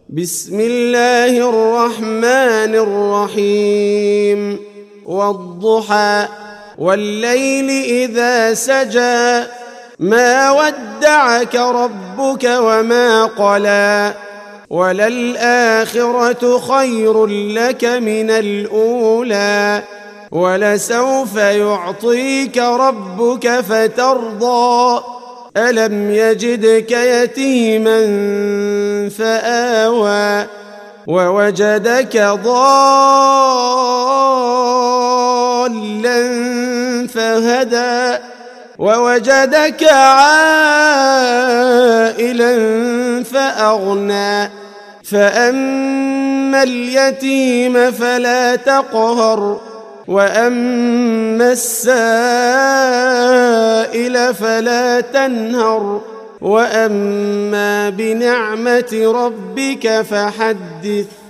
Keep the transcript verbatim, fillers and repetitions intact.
بسم الله الرحمن الرحيم والضحى والليل إذا سجى ما ودعك ربك وما قلى وللآخرة خير لك من الأولى ولسوف يعطيك ربك فترضى ألم يجدك يتيما فآوى ووجدك ضالا فهدى ووجدك عائلا فأغنى فأما اليتيم فلا تقهر وأما السائل فلا تنهر وأما بنعمة ربك فحدث